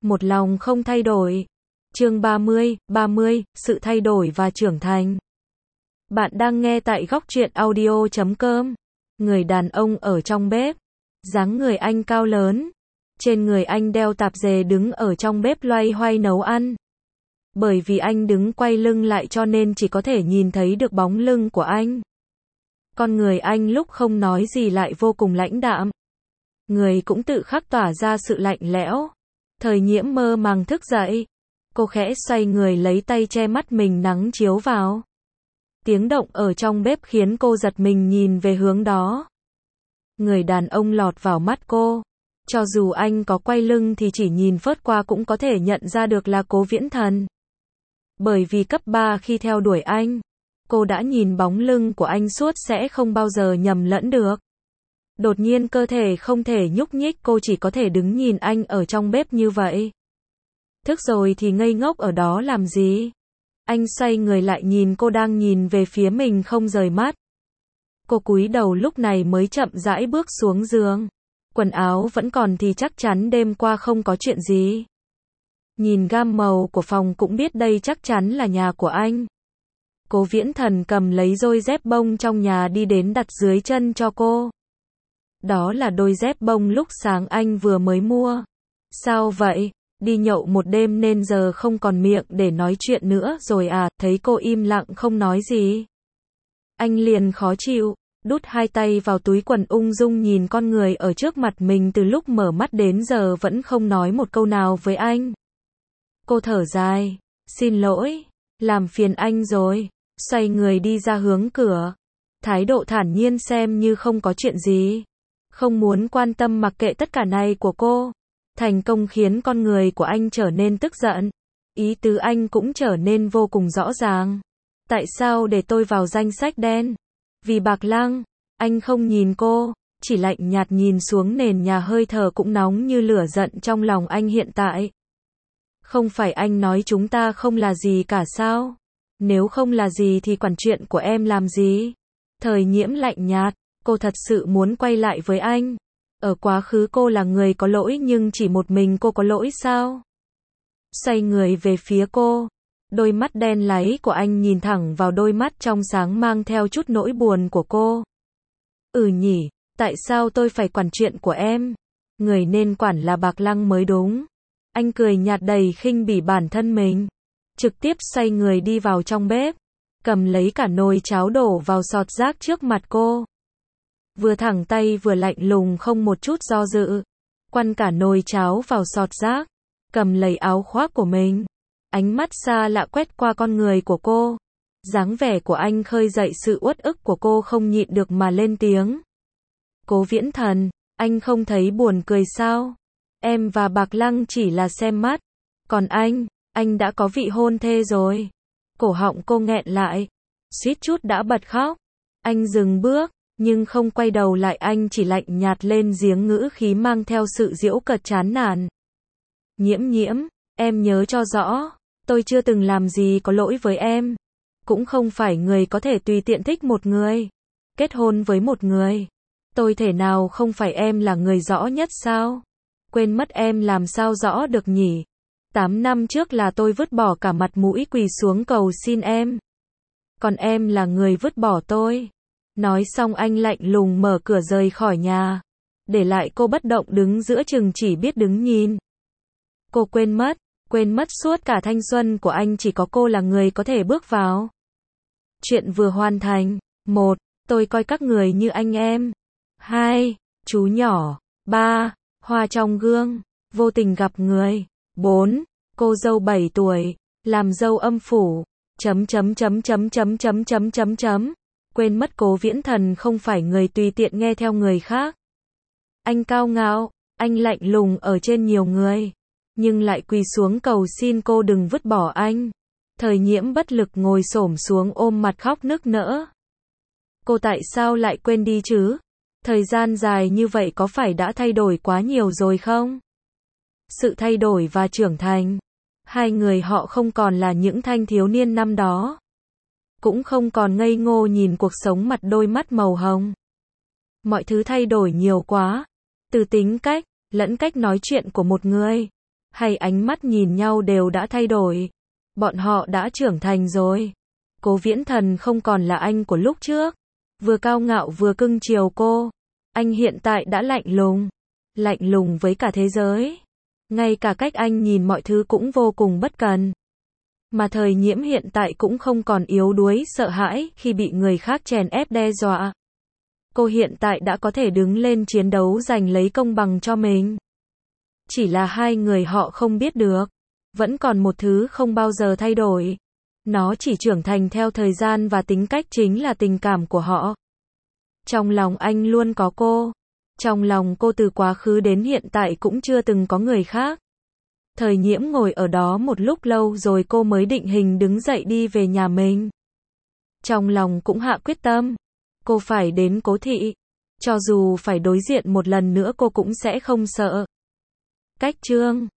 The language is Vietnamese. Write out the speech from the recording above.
một lòng không thay đổi. Chương 30, sự thay đổi và trưởng thành. Bạn đang nghe tại góc truyện audio.com. Người đàn ông ở trong bếp. Dáng người anh cao lớn. Trên người anh đeo tạp dề đứng ở trong bếp loay hoay nấu ăn. Bởi vì anh đứng quay lưng lại cho nên chỉ có thể nhìn thấy được bóng lưng của anh. Con người anh lúc không nói gì lại vô cùng lãnh đạm. Người cũng tự khắc tỏa ra sự lạnh lẽo. Thời Nhiễm mơ màng thức dậy. Cô khẽ xoay người lấy tay che mắt mình nắng chiếu vào. Tiếng động ở trong bếp khiến cô giật mình nhìn về hướng đó. Người đàn ông lọt vào mắt cô. Cho dù anh có quay lưng thì chỉ nhìn phớt qua cũng có thể nhận ra được là Cố Viễn Thần. Bởi vì cấp 3 khi theo đuổi anh, cô đã nhìn bóng lưng của anh suốt sẽ không bao giờ nhầm lẫn được. Đột nhiên cơ thể không thể nhúc nhích, cô chỉ có thể đứng nhìn anh ở trong bếp như vậy. Thức rồi thì ngây ngốc ở đó làm gì? Anh xoay người lại nhìn cô đang nhìn về phía mình không rời mắt. Cô cúi đầu lúc này mới chậm rãi bước xuống giường. Quần áo vẫn còn thì chắc chắn đêm qua không có chuyện gì. Nhìn gam màu của phòng cũng biết đây chắc chắn là nhà của anh. Cố Viễn Thần cầm lấy đôi dép bông trong nhà đi đến đặt dưới chân cho cô. Đó là đôi dép bông lúc sáng anh vừa mới mua. Sao vậy? Đi nhậu một đêm nên giờ không còn miệng để nói chuyện nữa rồi à? Thấy cô im lặng không nói gì. Anh liền khó chịu, đút hai tay vào túi quần ung dung nhìn con người ở trước mặt mình từ lúc mở mắt đến giờ vẫn không nói một câu nào với anh. Cô thở dài, xin lỗi, làm phiền anh rồi, xoay người đi ra hướng cửa. Thái độ thản nhiên xem như không có chuyện gì. Không muốn quan tâm mặc kệ tất cả này của cô. Thành công khiến con người của anh trở nên tức giận. Ý tứ anh cũng trở nên vô cùng rõ ràng. Tại sao để tôi vào danh sách đen? Vì Bạc Lăng. Anh không nhìn cô, chỉ lạnh nhạt nhìn xuống nền nhà, hơi thở cũng nóng như lửa giận trong lòng anh hiện tại. Không phải anh nói chúng ta không là gì cả sao? Nếu không là gì thì quản chuyện của em làm gì? Thời Nhiễm lạnh nhạt, cô thật sự muốn quay lại với anh. Ở quá khứ cô là người có lỗi nhưng chỉ một mình cô có lỗi sao? Xoay người về phía cô. Đôi mắt đen láy của anh nhìn thẳng vào đôi mắt trong sáng mang theo chút nỗi buồn của cô. Nhỉ, tại sao tôi phải quản chuyện của em? Người nên quản là Bạc Lăng mới đúng. Anh cười nhạt đầy khinh bỉ bản thân mình. Trực tiếp xoay người đi vào trong bếp. Cầm lấy cả nồi cháo đổ vào sọt rác trước mặt cô. Vừa thẳng tay vừa lạnh lùng không một chút do dự. Quăng cả nồi cháo vào sọt rác. Cầm lấy áo khoác của mình. Ánh mắt xa lạ quét qua con người của cô. Dáng vẻ của anh khơi dậy sự uất ức của cô, không nhịn được mà lên tiếng. Cố Viễn Thần, anh không thấy buồn cười sao? Em và Bạc Lăng chỉ là xem mắt. Còn anh đã có vị hôn thê rồi. Cổ họng cô nghẹn lại. Suýt chút đã bật khóc. Anh dừng bước, nhưng không quay đầu lại, anh chỉ lạnh nhạt lên giếng ngữ khí mang theo sự giễu cợt chán nản. Nhiễm, em nhớ cho rõ, tôi chưa từng làm gì có lỗi với em. Cũng không phải người có thể tùy tiện thích một người, kết hôn với một người. Tôi thể nào không phải em là người rõ nhất sao? Quên mất em làm sao rõ được nhỉ? 8 năm trước là tôi vứt bỏ cả mặt mũi quỳ xuống cầu xin em. Còn em là người vứt bỏ tôi. Nói xong anh lạnh lùng mở cửa rời khỏi nhà. Để lại cô bất động đứng giữa chừng chỉ biết đứng nhìn. Cô quên mất suốt cả thanh xuân của anh chỉ có cô là người có thể bước vào. Chuyện vừa hoàn thành. 1. Tôi coi các người như anh em. 2. Chú nhỏ. 3. Hoa trong gương. Vô tình gặp người. 4. Cô dâu 7 tuổi. Làm dâu âm phủ. Quên mất Cố Viễn Thần không phải người tùy tiện nghe theo người khác. Anh cao ngạo, anh lạnh lùng ở trên nhiều người. Nhưng lại quỳ xuống cầu xin cô đừng vứt bỏ anh. Thời Nhiễm bất lực ngồi xổm xuống ôm mặt khóc nức nở. Cô tại sao lại quên đi chứ? Thời gian dài như vậy có phải đã thay đổi quá nhiều rồi không? Sự thay đổi và trưởng thành. Hai người họ không còn là những thanh thiếu niên năm đó. Cũng không còn ngây ngô nhìn cuộc sống mặt đôi mắt màu hồng. Mọi thứ thay đổi nhiều quá. Từ tính cách, lẫn cách nói chuyện của một người. hay ánh mắt nhìn nhau đều đã thay đổi. Bọn họ đã trưởng thành rồi. Cố Viễn Thần không còn là anh của lúc trước. Vừa cao ngạo vừa cưng chiều cô. Anh hiện tại đã lạnh lùng. Lạnh lùng với cả thế giới. Ngay cả cách anh nhìn mọi thứ cũng vô cùng bất cần. Mà Thời Nhiễm hiện tại cũng không còn yếu đuối sợ hãi khi bị người khác chèn ép đe dọa. Cô hiện tại đã có thể đứng lên chiến đấu giành lấy công bằng cho mình. Chỉ là hai người họ không biết được. Vẫn còn một thứ không bao giờ thay đổi. Nó chỉ trưởng thành theo thời gian và tính cách chính là tình cảm của họ. Trong lòng anh luôn có cô. Trong lòng cô từ quá khứ đến hiện tại cũng chưa từng có người khác. Thời Nhiễm ngồi ở đó một lúc lâu rồi cô mới định hình đứng dậy đi về nhà mình. Trong lòng cũng hạ quyết tâm. Cô phải đến Cố thị. Cho dù phải đối diện một lần nữa cô cũng sẽ không sợ. Cách chương